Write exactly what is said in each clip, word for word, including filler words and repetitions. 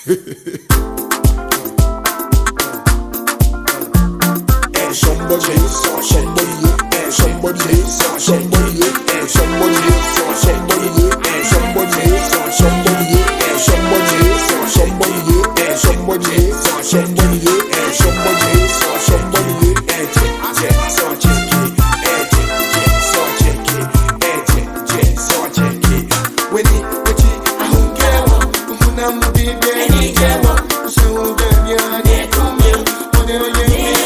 Somebody, somebody, somebody, somebody, somebody, somebody, somebody, somebody, somebody, somebody, somebody, somebody, somebody, somebody, so check it, so check it, so check it. When it, when it, I don't care what, when I'm baby, I don't care what, so baby, I don't come here, when you're here,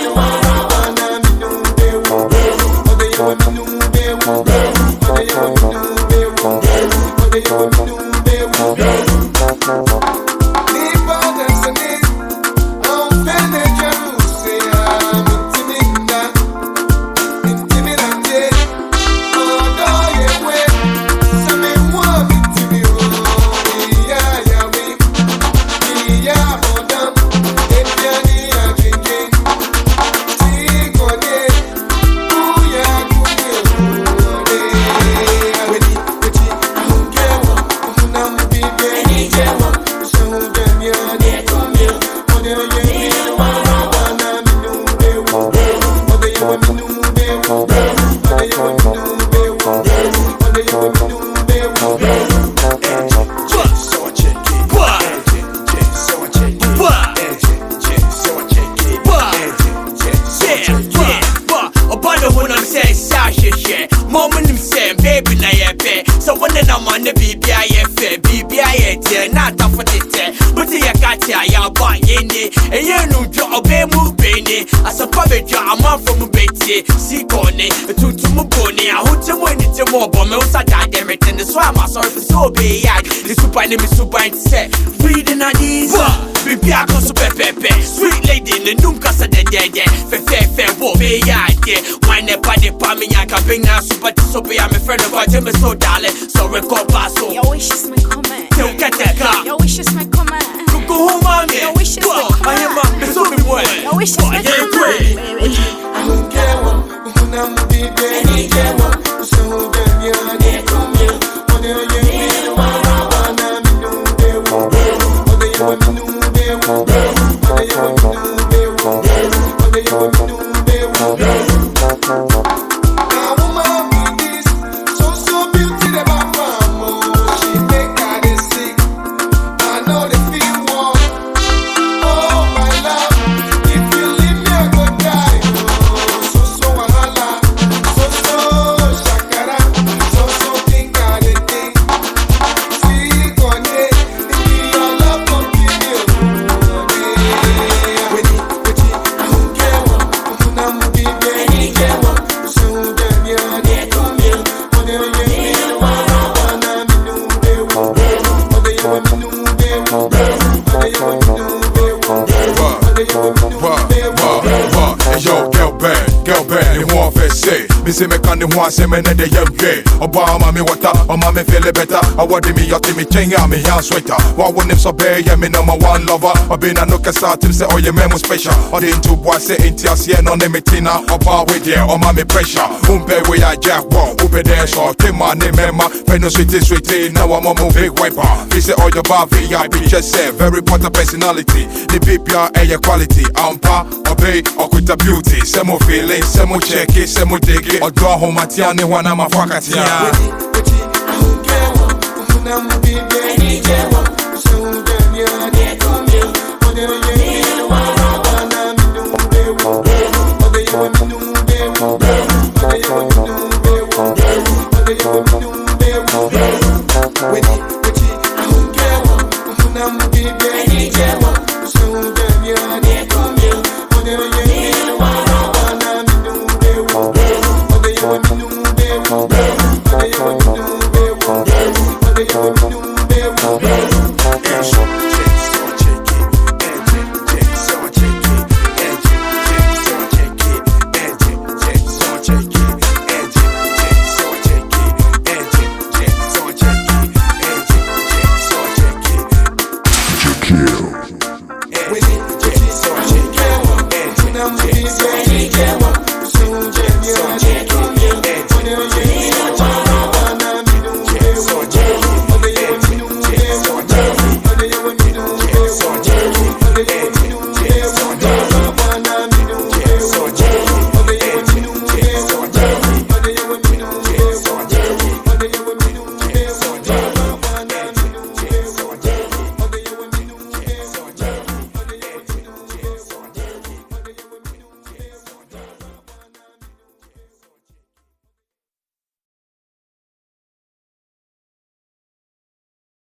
me super set. Reading a these baby I go super pepe. Sweet lady in the noom casa de de de. Fe fe fe wo be ya de. Wine ne pa de pa me ya ka bring na super so be I'm a friend of God me so darling. So record pass so. Your wish is my comment. Don't get that car. Your wish is my comment. Go go home on me. Your wish is my comment. I am a so me boy. Your wish is my comment. I don't care what when I'm baby. I don't care what so baby I get come here. On the you me say me can the one say me need the young gay. Obama me water, Obama me feel better. I want me yacht me king and me hand sweater. What when him so bad, yeah me number one lover. I been a no casa him say oh you memo special. Or the into boy say into us yeah no name it tina. Oba with yeah, Obama me pressure. Umpe we a jack one, upe there so came my name member. Feno sweetie sweetie, now I'm a big wiper. They say oh your bar V I P just say very important personality. The P P R a quality. Ampa, obey, or quit a beauty. Some more feeling, some more check it, some more dig it. Odo home atiane wana mafakatia. I don't care what when I'm baby. I need you what so then you get come here. When you you wanna me do be wo. When you want me do be wo. When you want me do be wo. When you want me do be wo. When you I don't care what when I'm baby. I need you what so then you get come here. When you you wanna me do be wo. Kill.